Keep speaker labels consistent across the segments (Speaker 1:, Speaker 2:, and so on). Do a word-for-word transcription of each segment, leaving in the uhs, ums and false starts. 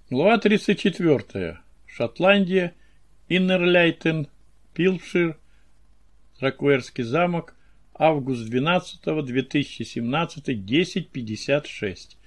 Speaker 1: Глава тридцать четвёртая. Шотландия, Иннерлейтен, Пилшир, Тракуэрский замок, август двенадцатого две тысячи семнадцатый, десять пятьдесят шесть.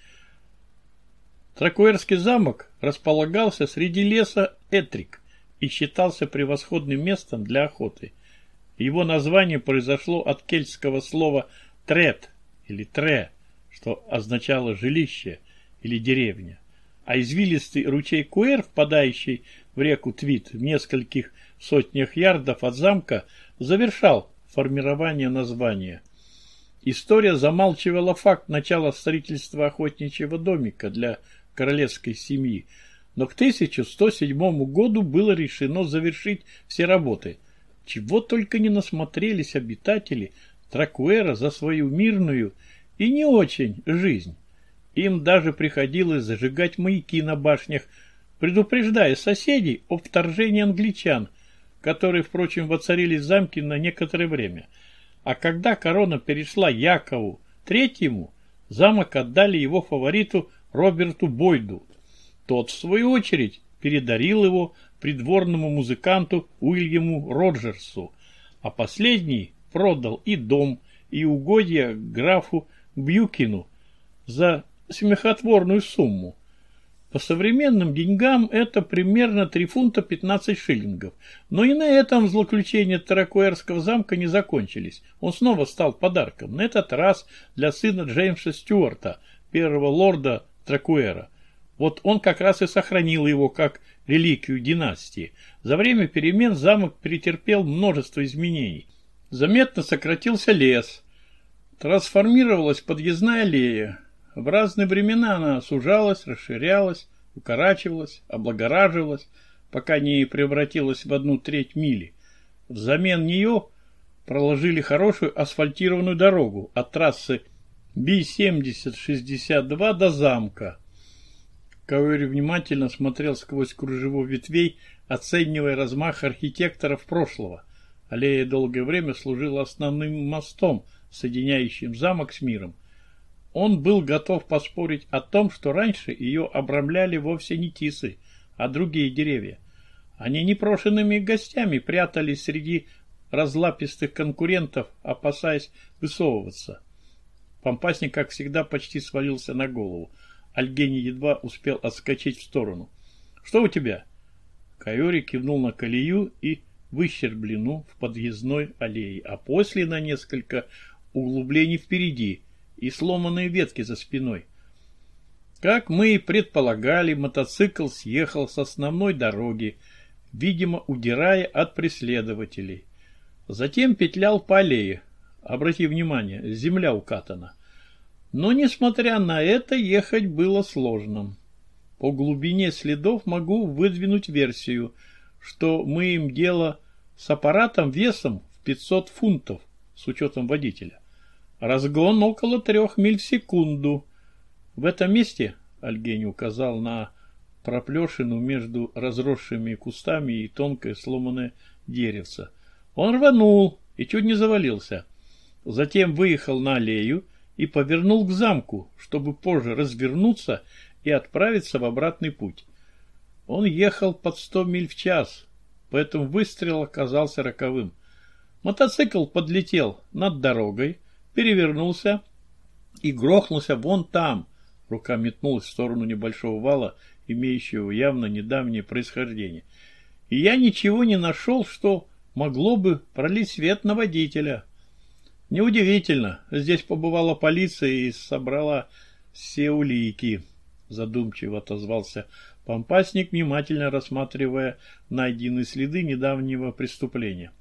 Speaker 1: Тракуэрский замок располагался среди леса Этрик и считался превосходным местом для охоты. Его название произошло от кельтского слова «трет» или «тре», что означало «жилище» или «деревня». А извилистый ручей Куэр, впадающий в реку Твит в нескольких сотнях ярдов от замка, завершал формирование названия. История замалчивала факт начала строительства охотничьего домика для королевской семьи, но к тысяча сто седьмому году было решено завершить все работы. Чего только не насмотрелись обитатели Тракуэра за свою мирную и не очень жизнь. Им даже приходилось зажигать маяки на башнях, предупреждая соседей о вторжении англичан, которые, впрочем, воцарились в замке на некоторое время. А когда корона перешла Якову третьему, замок отдали его фавориту Роберту Бойду. Тот, в свою очередь, передарил его придворному музыканту Уильяму Роджерсу, а последний продал и дом, и угодья графу Бьюкину за смехотворную сумму. По современным деньгам это примерно три фунта пятнадцать шиллингов. Но и на этом злоключения Тракуэрского замка не закончились. Он снова стал подарком, на этот раз для сына Джеймса Стюарта, первого лорда Тракуэра. Вот он как раз и сохранил его как реликвию династии. За время перемен замок претерпел множество изменений. Заметно сократился лес, трансформировалась подъездная аллея. В разные времена она сужалась, расширялась, укорачивалась, облагораживалась, пока не превратилась в одну треть мили. Взамен нее проложили хорошую асфальтированную дорогу от трассы Би семьдесят шестьдесят два до замка. Кауэри внимательно смотрел сквозь кружево ветвей, оценивая размах архитекторов прошлого. Аллея долгое время служила основным мостом, соединяющим замок с миром. Он был готов поспорить о том, что раньше ее обрамляли вовсе не тисы, а другие деревья. Они непрошенными гостями прятались среди разлапистых конкурентов, опасаясь высовываться. Помпасник, как всегда, почти свалился на голову. Альгений едва успел отскочить в сторону. «Что у тебя?» Кайори кивнул на колею и выщерблену в подъездной аллее, а после на несколько углублений впереди и сломанные ветки за спиной. Как мы и предполагали, мотоцикл съехал с основной дороги, видимо, удирая от преследователей. Затем петлял по аллее. Обрати внимание, земля укатана. Но, несмотря на это, ехать было сложно. По глубине следов могу выдвинуть версию, что мы им дело с аппаратом весом в пятьсот фунтов, с учетом водителя. Разгон около трех миль в секунду. В этом месте, Альгений указал на проплешину между разросшими кустами и тонкое сломанное деревце, он рванул и чуть не завалился. Затем выехал на аллею и повернул к замку, чтобы позже развернуться и отправиться в обратный путь. Он ехал под сто миль в час, поэтому выстрел оказался роковым. Мотоцикл подлетел над дорогой, перевернулся и грохнулся вон там. Рука метнулась в сторону небольшого вала, имеющего явно недавнее происхождение. И я ничего не нашел, что могло бы пролить свет на водителя. Неудивительно, здесь побывала полиция и собрала все улики, задумчиво отозвался Помпасник, внимательно рассматривая найденные следы недавнего преступления.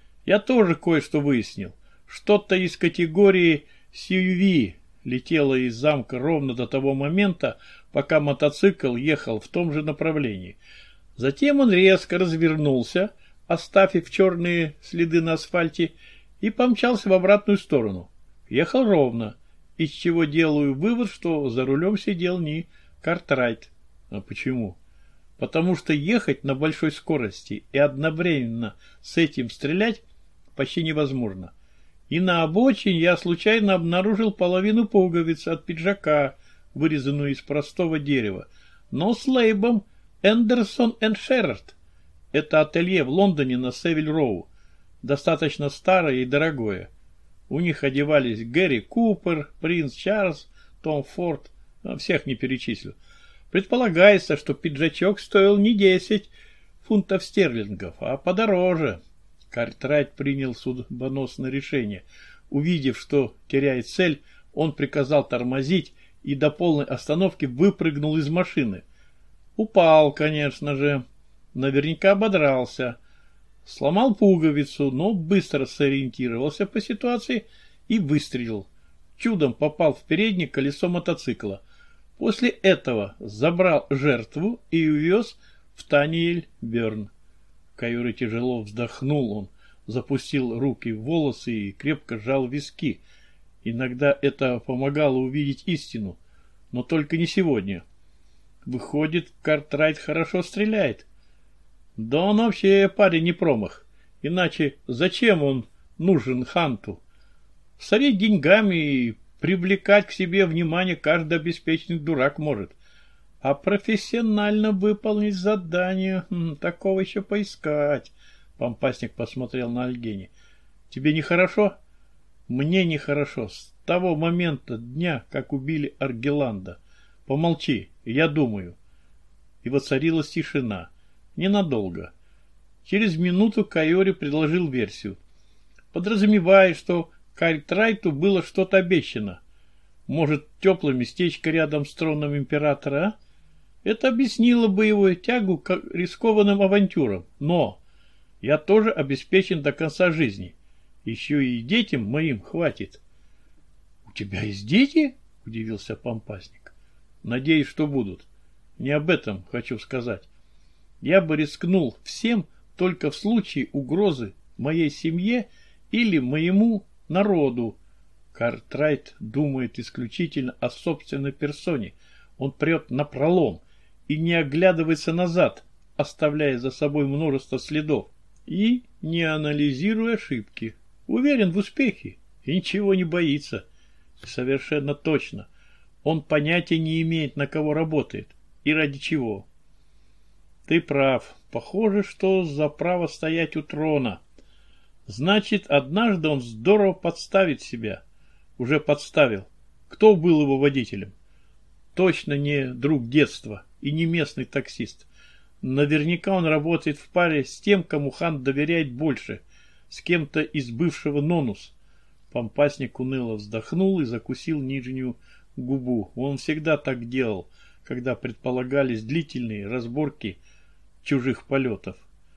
Speaker 1: Я тоже кое-что выяснил. Что-то из категории си ю ви летело из замка ровно до того момента, пока мотоцикл ехал в том же направлении. Затем он резко развернулся, оставив черные следы на асфальте, и помчался в обратную сторону. Ехал ровно, из чего делаю вывод, что за рулем сидел не Картрайт. А почему? Потому что ехать на большой скорости и одновременно с этим стрелять почти невозможно. И на обочине я случайно обнаружил половину пуговицы от пиджака, вырезанную из простого дерева. но с лейбом Эндерсон энд Шерард. Это ателье в Лондоне на Севиль-Роу. Достаточно старое и дорогое. У них одевались Гэри Купер, принц Чарльз, Том Форд. Всех не перечислю. Предполагается, что пиджачок стоил не десять фунтов стерлингов, а подороже. Картрайт принял судьбоносное решение. Увидев, что теряет цель, он приказал тормозить и до полной остановки выпрыгнул из машины. Упал, конечно же. Наверняка ободрался. Сломал пуговицу, но быстро сориентировался по ситуации и выстрелил. Чудом попал в переднее колесо мотоцикла. После этого забрал жертву и увез в Таниэль-Бёрн. Кайури тяжело вздохнул, он запустил руки в волосы и крепко сжал виски. Иногда это помогало увидеть истину, но только не сегодня. Выходит, Картрайт хорошо стреляет. Да он вообще парень не промах. Иначе зачем он нужен Ханту? Сорить деньгами и привлекать к себе внимание каждый обеспеченный дурак может. А профессионально выполнить задание, такого еще поискать. Помпасник посмотрел на Альгени. Тебе нехорошо? Мне нехорошо. С того момента дня, как убили Аргеланда. Помолчи, я думаю. И воцарилась тишина. Ненадолго. Через минуту Кайори предложил версию. Подразумевая, что Картрайту было что-то обещано. Может, теплое местечко рядом с троном императора, а? Это объяснило бы его тягу к рискованным авантюрам. Но я тоже обеспечен до конца жизни. Еще и детям моим хватит. — У тебя есть дети? — удивился Помпасник. — Надеюсь, что будут. Не об этом хочу сказать. Я бы рискнул всем только в случае угрозы моей семье или моему народу. Картрайт думает исключительно о собственной персоне. Он прет напролом и не оглядывается назад, оставляя за собой множество следов и не анализируя ошибки. Уверен в успехе и ничего не боится. Совершенно точно. Он понятия не имеет, на кого работает и ради чего. Ты прав. Похоже, что за право стоять у трона. Значит, однажды он здорово подставит себя. Уже подставил. Кто был его водителем? Точно не друг детства и не местный таксист. Наверняка он работает в паре с тем, кому хан доверяет больше, с кем-то из бывшего Нонус. Помпасник уныло вздохнул и закусил нижнюю губу. Он всегда так делал, когда предполагались длительные разборки чужих полетов.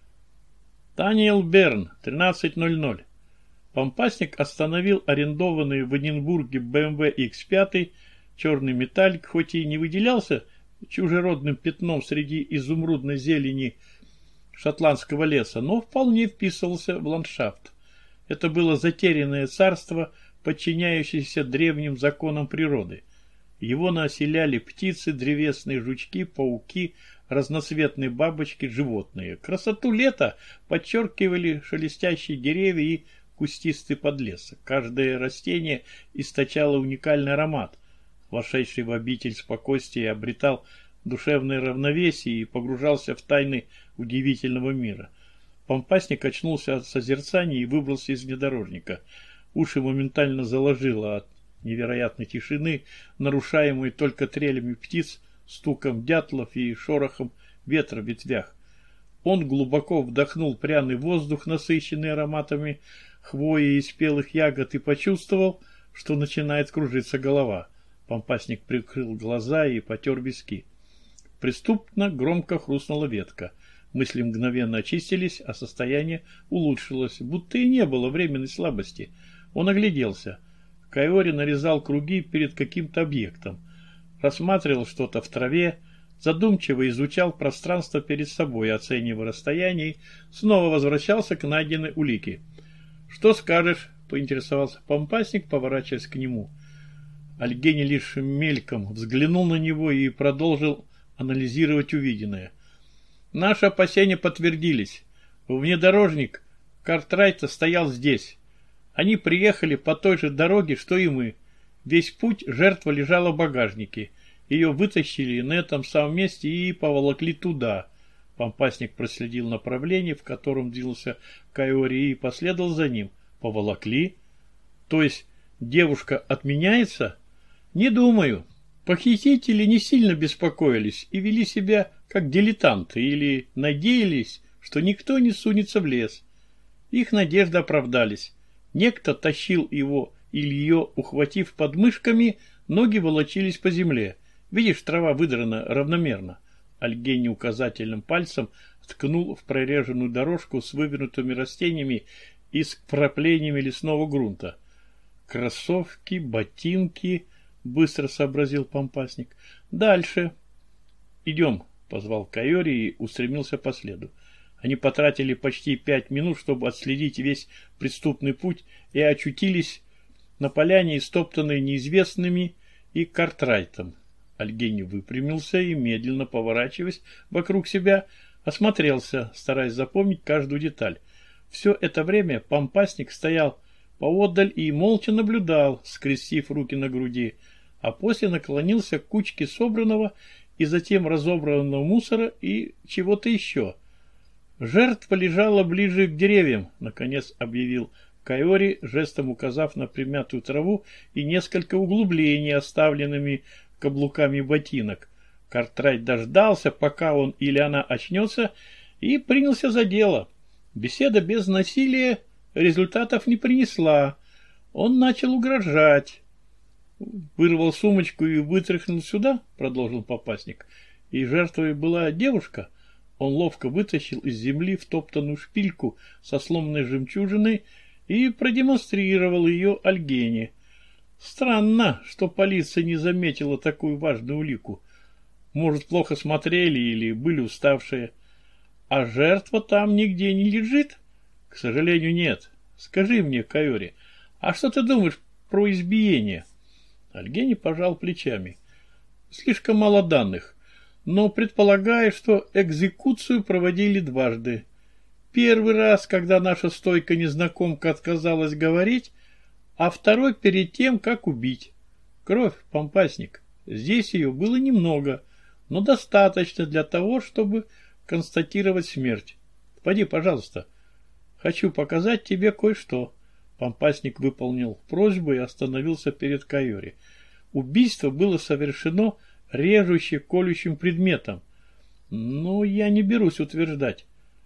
Speaker 1: Таниэль-Бёрн, тринадцать ноль ноль. Помпасник остановил арендованный в Эдинбурге бэ эм вэ икс пять. Черный металлик, хоть и не выделялся чужеродным пятном среди изумрудной зелени шотландского леса, но вполне вписывался в ландшафт. Это было затерянное царство, подчиняющееся древним законам природы. Его населяли птицы, древесные жучки, пауки, разноцветные бабочки, животные. Красоту лета подчеркивали шелестящие деревья и кустистый подлесок. Каждое растение источало уникальный аромат. Вошедший в обитель спокойствия обретал душевное равновесие и погружался в тайны удивительного мира. Помпасник очнулся от созерцания и выбрался из внедорожника. Уши моментально заложило от невероятной тишины, нарушаемой только трелями птиц, стуком дятлов и шорохом ветра в ветвях. Он глубоко вдохнул пряный воздух, насыщенный ароматами хвои и спелых ягод, и почувствовал, что начинает кружиться голова. Помпасник прикрыл глаза и потер виски. Преступно громко хрустнула ветка. Мысли мгновенно очистились, а состояние улучшилось, будто и не было временной слабости. Он огляделся. Кайори нарезал круги перед каким-то объектом. Рассматривал что-то в траве, задумчиво изучал пространство перед собой, оценивая расстояние, и снова возвращался к найденной улике. «Что скажешь?» — поинтересовался Помпасник, поворачиваясь к нему. Альгени лишь мельком взглянул на него и продолжил анализировать увиденное. Наши опасения подтвердились. Внедорожник Картрайта стоял здесь. Они приехали по той же дороге, что и мы. Весь путь жертва лежала в багажнике. ее вытащили на этом самом месте и поволокли туда. Помпасник проследил направление, в котором двинулся Кайори, и последовал за ним. Поволокли? То есть девушка отменяется? Не думаю. Похитители не сильно беспокоились и вели себя как дилетанты или надеялись, что никто не сунется в лес. Их надежды оправдались. Некто тащил его или ее, ухватив подмышками, ноги волочились по земле. Видишь, трава выдрана равномерно. Альгений указательным пальцем ткнул в прореженную дорожку с вывернутыми растениями и с вкраплениями лесного грунта. Кроссовки, ботинки, быстро сообразил Помпасник. Дальше. Идем, позвал Кайори и устремился по следу. Они потратили почти пять минут, чтобы отследить весь преступный путь, и очутились на поляне, истоптанной неизвестными и Картрайтом. Альгений выпрямился и, медленно поворачиваясь вокруг себя, осмотрелся, стараясь запомнить каждую деталь. Все это время Помпасник стоял поодаль и молча наблюдал, скрестив руки на груди, а после наклонился к кучке собранного и затем разобранного мусора и чего-то еще. Жертва лежала ближе к деревьям, наконец объявил Кайори, жестом указав на примятую траву и несколько углублений, оставленными каблуками ботинок. Картрайт дождался, пока он или она очнется, и принялся за дело. Беседа без насилия результатов не принесла. Он начал угрожать. Вырвал сумочку и вытряхнул сюда, продолжил Помпасник. И жертвой была девушка. Он ловко вытащил из земли втоптанную шпильку со сломанной жемчужиной и продемонстрировал ее Альгене. Странно, что полиция не заметила такую важную улику. Может, плохо смотрели или были уставшие. А жертва там нигде не лежит? К сожалению, нет. Скажи мне, Кайори, а что ты думаешь про избиение? Альгений пожал плечами. Слишком мало данных, но предполагаю, что экзекуцию проводили дважды. Первый раз, когда наша стойкая незнакомка отказалась говорить, а второй перед тем, как убить. Кровь, Помпасник. Здесь ее было немного, но достаточно для того, чтобы констатировать смерть. Пойди, пожалуйста. Хочу показать тебе кое-что. Помпасник выполнил просьбу и остановился перед Кайори. Убийство было совершено режущим, колющим предметом. Но я не берусь утверждать.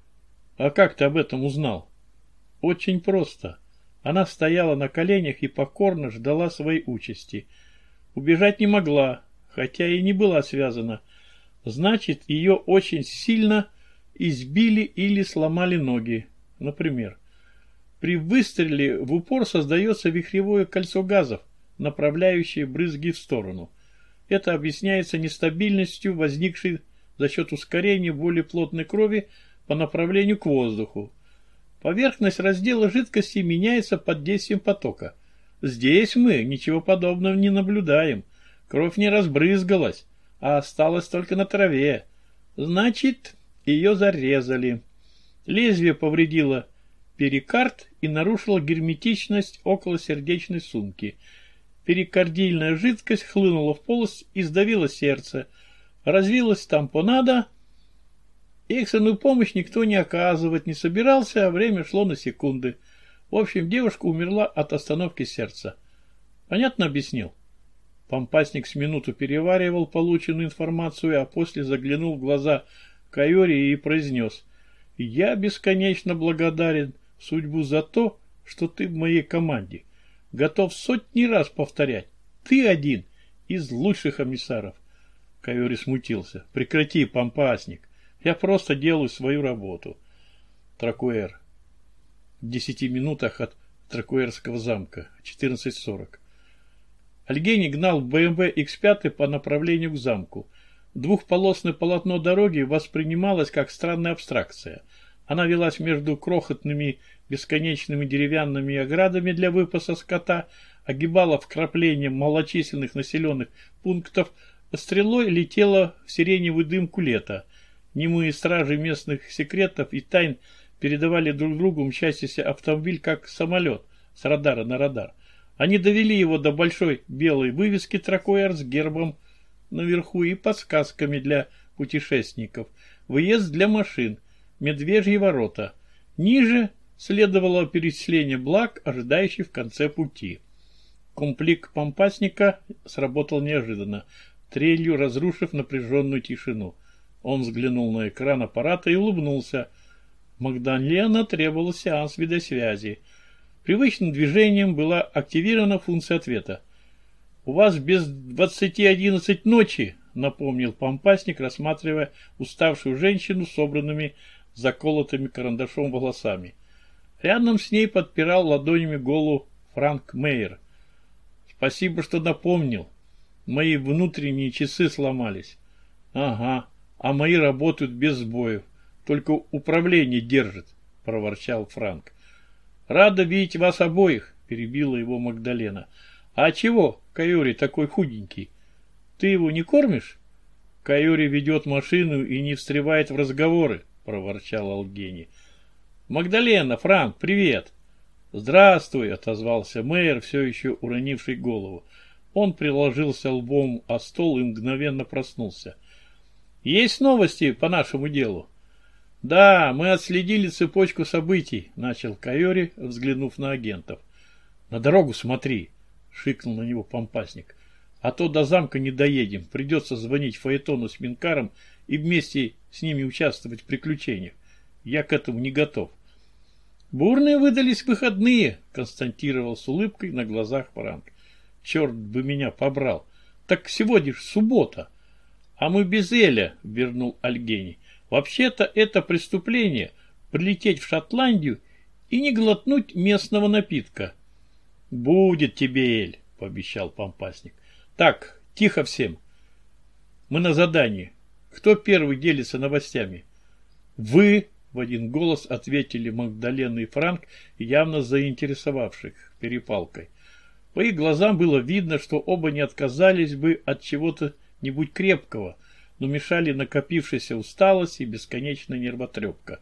Speaker 1: А как ты об этом узнал? Очень просто. Она стояла на коленях и покорно ждала своей участи. Убежать не могла, хотя и не была связана. Значит, ее очень сильно избили или сломали ноги. Например, при выстреле в упор создается вихревое кольцо газов, направляющее брызги в сторону. Это объясняется нестабильностью, возникшей за счет ускорения более плотной крови по направлению к воздуху. Поверхность раздела жидкости меняется под действием потока. Здесь мы ничего подобного не наблюдаем. Кровь не разбрызгалась, а осталась только на траве. Значит, ее зарезали. Лезвие повредило перикард и нарушило герметичность околосердечной сумки. Перикардийная жидкость хлынула в полость и сдавила сердце. Развилась тампонада. Экстренную помощь никто не оказывать не собирался, а время шло на секунды. В общем, девушка умерла от остановки сердца. Понятно объяснил? Помпасник с минуту переваривал полученную информацию, а после заглянул в глаза Кайори и произнес: «Я бесконечно благодарен судьбу за то, что ты в моей команде. Готов сотни раз повторять. Ты один из лучших эмиссаров». Кайори смутился. «Прекрати, Помпасник. Я просто делаю свою работу». Тракуэр. В десяти минутах от Тракуэрского замка. четырнадцать сорок. Альгений гнал бэ эм вэ икс пять по направлению к замку. Двухполосное полотно дороги воспринималось как странная абстракция. Она велась между крохотными бесконечными деревянными оградами для выпаса скота, огибала вкраплением малочисленных населенных пунктов, стрелой летела в сиреневую дымку лета. Немые стражи местных секретов и тайн передавали друг другу мчащийся автомобиль как самолет с радара на радар. Они довели его до большой белой вывески Тракуэр с гербом наверху и подсказками для путешественников. Выезд для машин. Медвежьи ворота. Ниже следовало перечисление благ, ожидающих в конце пути. Комплект помпасника сработал неожиданно, трелью разрушив напряженную тишину. Он взглянул на экран аппарата и улыбнулся. Магдалена требовал сеанс видеосвязи. Привычным движением была активирована функция ответа. «У вас без двадцати одиннадцать ночи», — напомнил помпасник, рассматривая уставшую женщину с собранными заколотыми карандашом волосами. Рядом с ней подпирал ладонями голову Франк Мейер. «Спасибо, что напомнил. Мои внутренние часы сломались». «Ага, а мои работают без сбоев. Только управление держит», — проворчал Франк. «Рада видеть вас обоих», — перебила его Магдалена. «А чего Кайори такой худенький? Ты его не кормишь?» «Кайори ведет машину и не встревает в разговоры», — проворчал Алгени. «Магдалена, Франк, привет!» «Здравствуй», — отозвался Мейер, все еще уронивший голову. Он приложился лбом о стол и мгновенно проснулся. «Есть новости по нашему делу?» «Да, мы отследили цепочку событий», — начал Кайори, взглянув на агентов. «На дорогу смотри», — шикнул на него помпасник. «А то до замка не доедем. Придется звонить Фаэтону с Минкаром и вместе с ними участвовать в приключениях. Я к этому не готов». «Бурные выдались выходные», — констатировал с улыбкой на глазах Франк. «Черт бы меня побрал. Так сегодня ж суббота». «А мы без Эля», — вернул Альгений. «Вообще-то это преступление — прилететь в Шотландию и не глотнуть местного напитка». «Будет тебе, Эль», — пообещал помпасник. «Так, тихо всем. Мы на задании. Кто первый делится новостями?» «Вы», — в один голос ответили Магдалена и Франк, явно заинтересовавших перепалкой. По их глазам было видно, что оба не отказались бы от чего-то нибудь крепкого, но мешали накопившаяся усталость и бесконечная нервотрепка.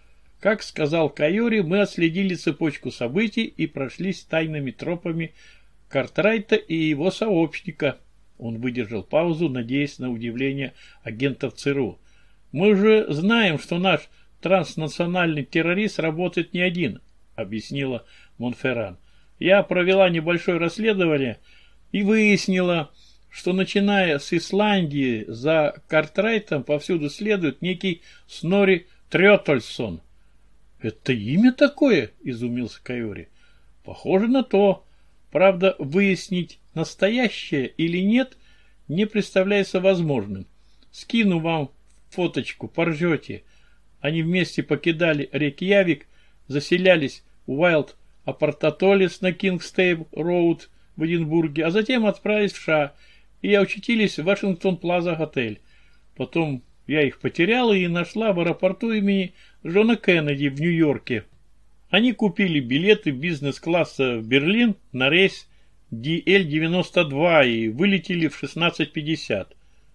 Speaker 1: Как сказал Кайори, мы отследили цепочку событий и прошлись тайными тропами Картрайта и его сообщника. Он выдержал паузу, надеясь на удивление агентов ЦРУ. «Мы же знаем, что наш транснациональный террорист работает не один», — объяснила Монферран. «Я провела небольшое расследование и выяснила, что, начиная с Исландии, за Картрайтом повсюду следует некий Снори Трётольсон». «Это имя такое?» — изумился Кайори. «Похоже на то. Правда, выяснить, настоящее или нет, не представляется возможным. Скину вам фоточку, поржете. Они вместе покидали Рейкьявик, заселялись в Уайлд Апартатолис на Кингстейб-Роуд в Эдинбурге, а затем отправились в США и очутились в Вашингтон-Плаза-отель. Потом я их потеряла и нашла в аэропорту имени Джона Кеннеди в Нью-Йорке. Они купили билеты бизнес-класса в Берлин на рейс ди эл девяносто два и вылетели в шестнадцать пятьдесят.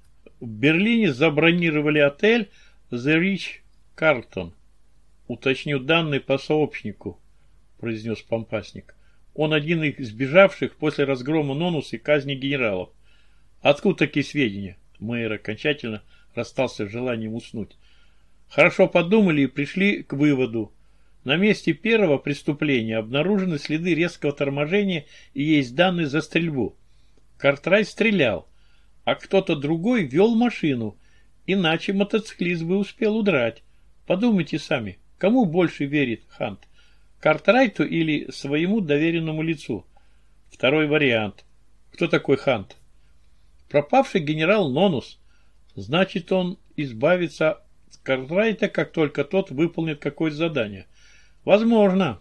Speaker 1: В Берлине забронировали отель The Rich Carlton. «Уточню данные по сообщнику», — произнес помпасник. «Он один из сбежавших после разгрома Нонус и казни генералов». «Откуда такие сведения?» Мейер окончательно расстался с желанием уснуть. «Хорошо подумали и пришли к выводу. На месте первого преступления обнаружены следы резкого торможения и есть данные за стрельбу. Картрайт стрелял, а кто-то другой вел машину, иначе мотоциклист бы успел удрать. Подумайте сами, кому больше верит Хант? Картрайту или своему доверенному лицу?» «Второй вариант. Кто такой Хант?» «Пропавший генерал Нонус. Значит, он избавится от Картрайта, как только тот выполнит какое-то задание». «Возможно.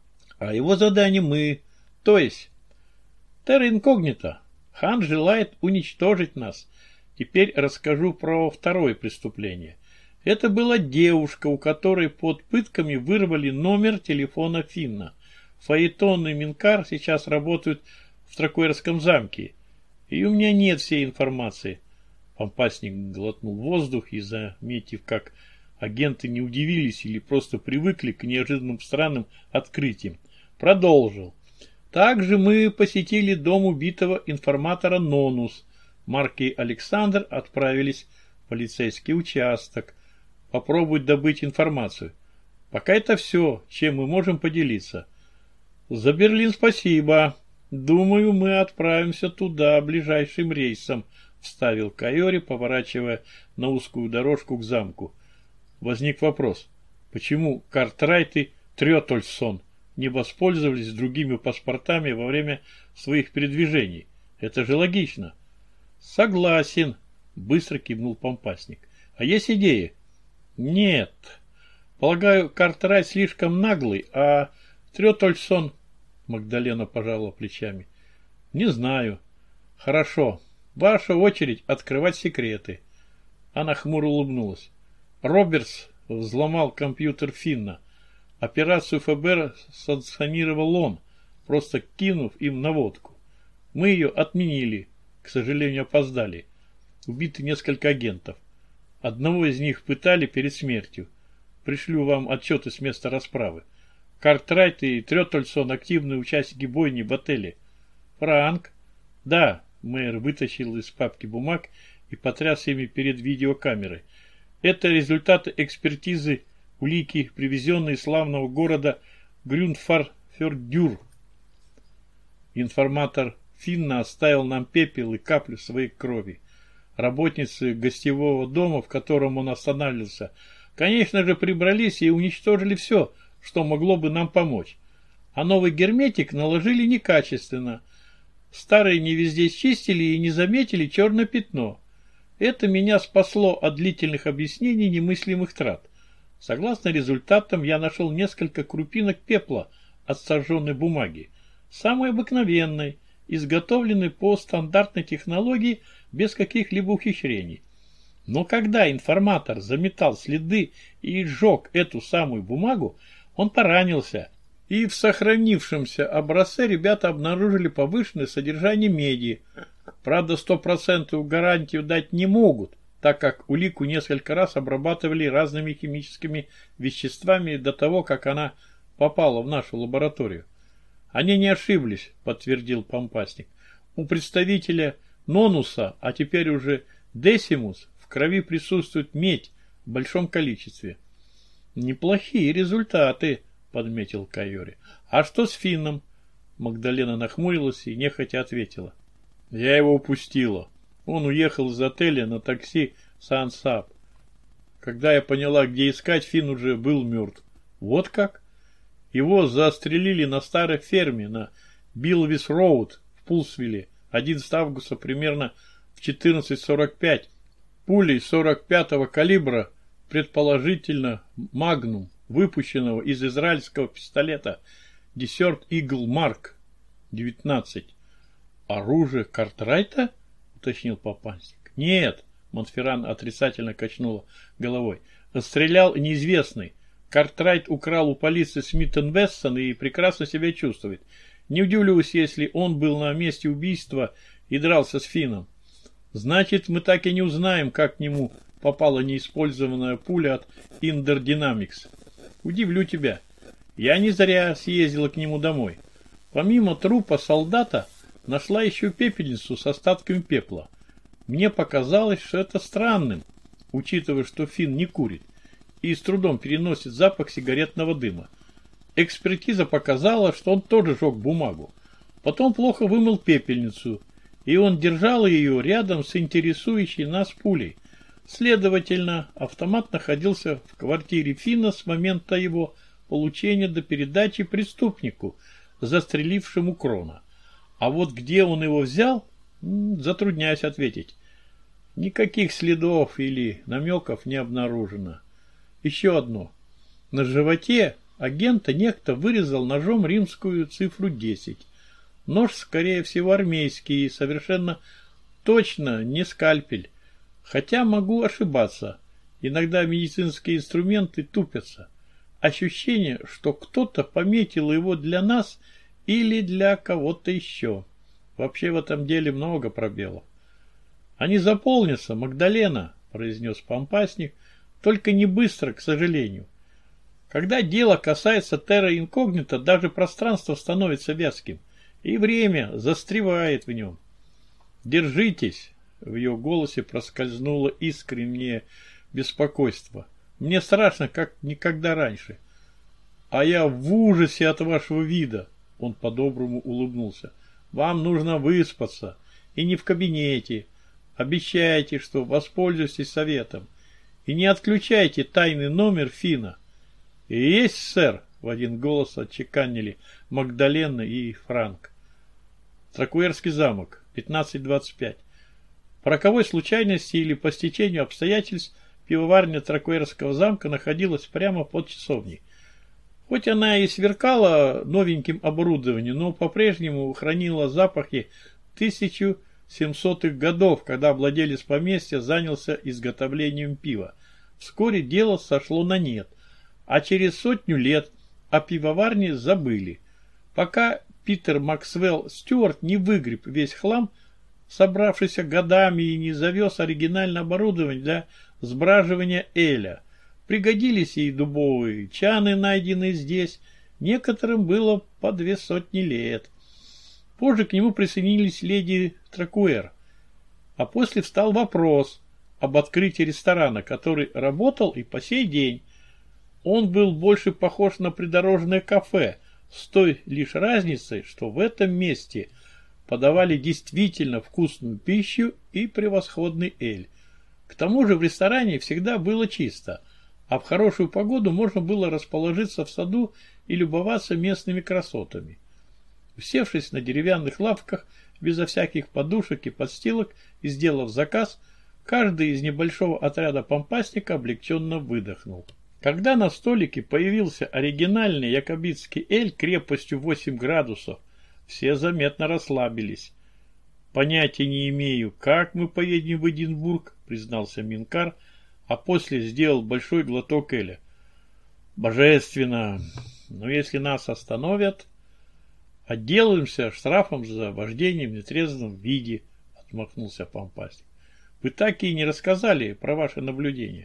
Speaker 1: А его задание мы. То есть терра инкогнито. Хан желает уничтожить нас. Теперь расскажу про второе преступление. Это была девушка, у которой под пытками вырвали номер телефона Финна. Фаэтон и Минкар сейчас работают в Тракуэрском замке. И у меня нет всей информации». Помпасник глотнул воздух и, заметив, как агенты не удивились или просто привыкли к неожиданным странным открытиям, продолжил. «Также мы посетили дом убитого информатора Нонус. Марк и Александр отправились в полицейский участок, попробовать добыть информацию. Пока это все, чем мы можем поделиться. За Берлин спасибо. Думаю, мы отправимся туда ближайшим рейсом, вставил Кайори, поворачивая на узкую дорожку к замку. Возник вопрос, почему Картрайт и Трётольсон не воспользовались другими паспортами во время своих передвижений? Это же логично. Согласен, быстро кивнул Помпасник. А есть идеи? Нет. Полагаю, Картрайт слишком наглый, а Трётольсон... Магдалена пожала плечами. Не знаю. Хорошо. Ваша очередь открывать секреты. Она хмуро улыбнулась. Робертс взломал компьютер Финна. Операцию ФБР санкционировал он, просто кинув им наводку. Мы ее отменили. К сожалению, опоздали. Убиты несколько агентов. Одного из них пытали перед смертью. Пришлю вам отчеты с места расправы. Картрайт и Трётольсон активные участники бойни в отеле. Франк? Да, мэр вытащил из папки бумаг и потряс ими перед видеокамерой. Это результаты экспертизы улики, привезенные из славного города Грюнфарфёрдюр. Информатор Финна оставил нам пепел и каплю своей крови. Работницы гостевого дома, в котором он останавливался, конечно же, прибрались и уничтожили все, что могло бы нам помочь. А новый герметик наложили некачественно. Старые не везде чистили и не заметили черное пятно. Это меня спасло от длительных объяснений немыслимых трат. Согласно результатам, я нашел несколько крупинок пепла от сожженной бумаги. Самой обыкновенной, изготовленной по стандартной технологии без каких-либо ухищрений. Но когда информатор заметал следы и сжег эту самую бумагу, он поранился, и в сохранившемся образце ребята обнаружили повышенное содержание меди. Правда, стопроцентную гарантию дать не могут, так как улику несколько раз обрабатывали разными химическими веществами до того, как она попала в нашу лабораторию. Они не ошиблись, подтвердил Помпасник. У представителя Нонуса, а теперь уже Десимус, в крови присутствует медь в большом количестве. Неплохие результаты, подметил Кайори. А что с Финном? Магдалена нахмурилась и нехотя ответила. Я его упустила. Он уехал из отеля на такси Сансап. Когда я поняла, где искать, Финн уже был мертв. Вот как? Его застрелили на старой ферме на Билвис-Роуд в Пулсвилле одиннадцатого августа примерно в четырнадцать сорок пять. Пулей сорок пятого калибра, предположительно Магнум, выпущенного из израильского пистолета Desert Eagle Mark девятнадцать. Оружие Картрайта? Уточнил Помпасник. Нет, Монферран отрицательно качнула головой. Стрелял неизвестный. Картрайт украл у полиции Смит энд Вессон и прекрасно себя чувствует. Не удивлюсь, если он был на месте убийства и дрался с Финном. Значит, мы так и не узнаем, как к нему попала неиспользованная пуля от Индер Динамикс. Удивлю тебя. Я не зря съездила к нему домой. Помимо трупа солдата, нашла еще пепельницу с остатками пепла. Мне показалось, что это странным, учитывая, что Финн не курит и с трудом переносит запах сигаретного дыма. Экспертиза показала, что он тоже жег бумагу. Потом плохо вымыл пепельницу, и он держал ее рядом с интересующей нас пулей. Следовательно, автомат находился в квартире Финна с момента его получения до передачи преступнику, застрелившему Крона. А вот где он его взял, затрудняюсь ответить. Никаких следов или намеков не обнаружено. Еще одно. На животе агента некто вырезал ножом римскую цифру десять. Нож, скорее всего, армейский и совершенно точно не скальпель. Хотя могу ошибаться. Иногда медицинские инструменты тупятся. Ощущение, что кто-то пометил его для нас или для кого-то еще. Вообще в этом деле много пробелов. Они заполнятся, Магдалена, произнес Помпасник, только не быстро, к сожалению. Когда дело касается терра инкогнито, даже пространство становится вязким, и время застревает в нем. Держитесь, В ее голосе проскользнуло искреннее беспокойство. Мне страшно, как никогда раньше. А я в ужасе от вашего вида. Он по-доброму улыбнулся. Вам нужно выспаться. И не в кабинете. Обещайте, что воспользуетесь советом. И не отключайте тайный номер Фина. И есть, сэр, в один голос отчеканили Магдалена и Франк. Тракуэрский замок, пятнадцать двадцать пять. По роковой случайности или по стечению обстоятельств пивоварня Тракуэрского замка находилась прямо под часовней. Хоть она и сверкала новеньким оборудованием, но по-прежнему хранила запахи тысяча семисотых годов, когда владелец поместья занялся изготовлением пива. Вскоре дело сошло на нет, а через сотню лет о пивоварне забыли. Пока Питер Максвелл Стюарт не выгреб весь хлам, собравшийся годами, и не завез оригинальное оборудование для сбраживания эля. Пригодились и дубовые чаны, найденные здесь. Некоторым было по две сотни лет. Позже к нему присоединились леди Тракуэр. А после встал вопрос об открытии ресторана, который работал и по сей день. Он был больше похож на придорожное кафе, с той лишь разницей, что в этом месте подавали действительно вкусную пищу и превосходный эль. К тому же в ресторане всегда было чисто, а в хорошую погоду можно было расположиться в саду и любоваться местными красотами. Усевшись на деревянных лавках, безо всяких подушек и подстилок, и сделав заказ, каждый из небольшого отряда помпасника облегченно выдохнул. Когда на столике появился оригинальный якобитский эль крепостью восемь градусов, все заметно расслабились. «Понятия не имею, как мы поедем в Эдинбург», — признался Минкар, а после сделал большой глоток эля. «Божественно! Но если нас остановят, отделаемся штрафом за вождение в нетрезвом виде», — отмахнулся помпастик. «Вы так и не рассказали про ваши наблюдения».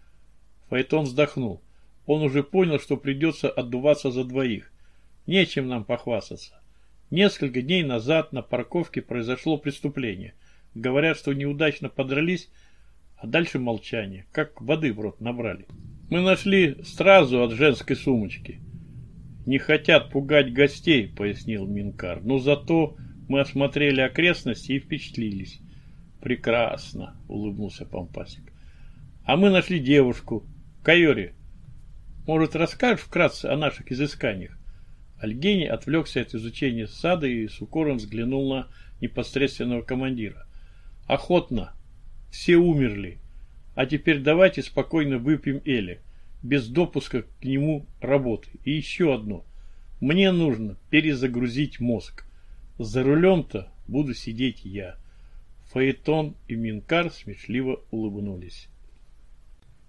Speaker 1: Фаэтон вздохнул. Он уже понял, что придется отдуваться за двоих. Нечем нам похвастаться. Несколько дней назад на парковке произошло преступление. Говорят, что неудачно подрались, а дальше молчание, как воды в рот набрали. Мы нашли стразу от женской сумочки. Не хотят пугать гостей, пояснил Минкар, но зато мы осмотрели окрестности и впечатлились. Прекрасно, улыбнулся помпасик. А мы нашли девушку, Кайори. Может, расскажешь вкратце о наших изысканиях? Альгений отвлекся от изучения сада и с укором взглянул на непосредственного командира. Охотно. Все умерли. А теперь давайте спокойно выпьем эля, без допуска к нему работы. И еще одно. Мне нужно перезагрузить мозг. За рулем-то буду сидеть я. Фаэтон и Минкар смешливо улыбнулись.